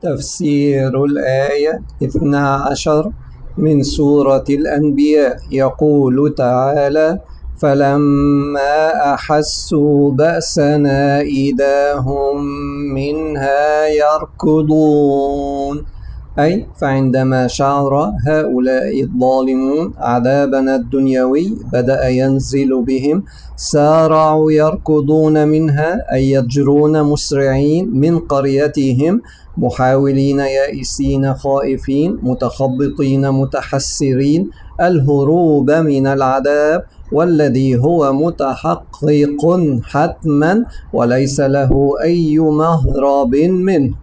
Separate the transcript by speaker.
Speaker 1: تفسير الآية 12 من سورة الأنبياء. يقول تعالى: فلما أحسوا بأسنا إذا هم منها يركضون، أي فعندما شعر هؤلاء الظالمون عذابنا الدنيوي بدأ ينزل بهم، سارعوا يركضون منها، أي يجرون مسرعين من قريتهم، محاولين يائسين خائفين متخبطين متحسرين الهروب من العذاب، والذي هو متحقق حتما وليس له أي مهرب منه.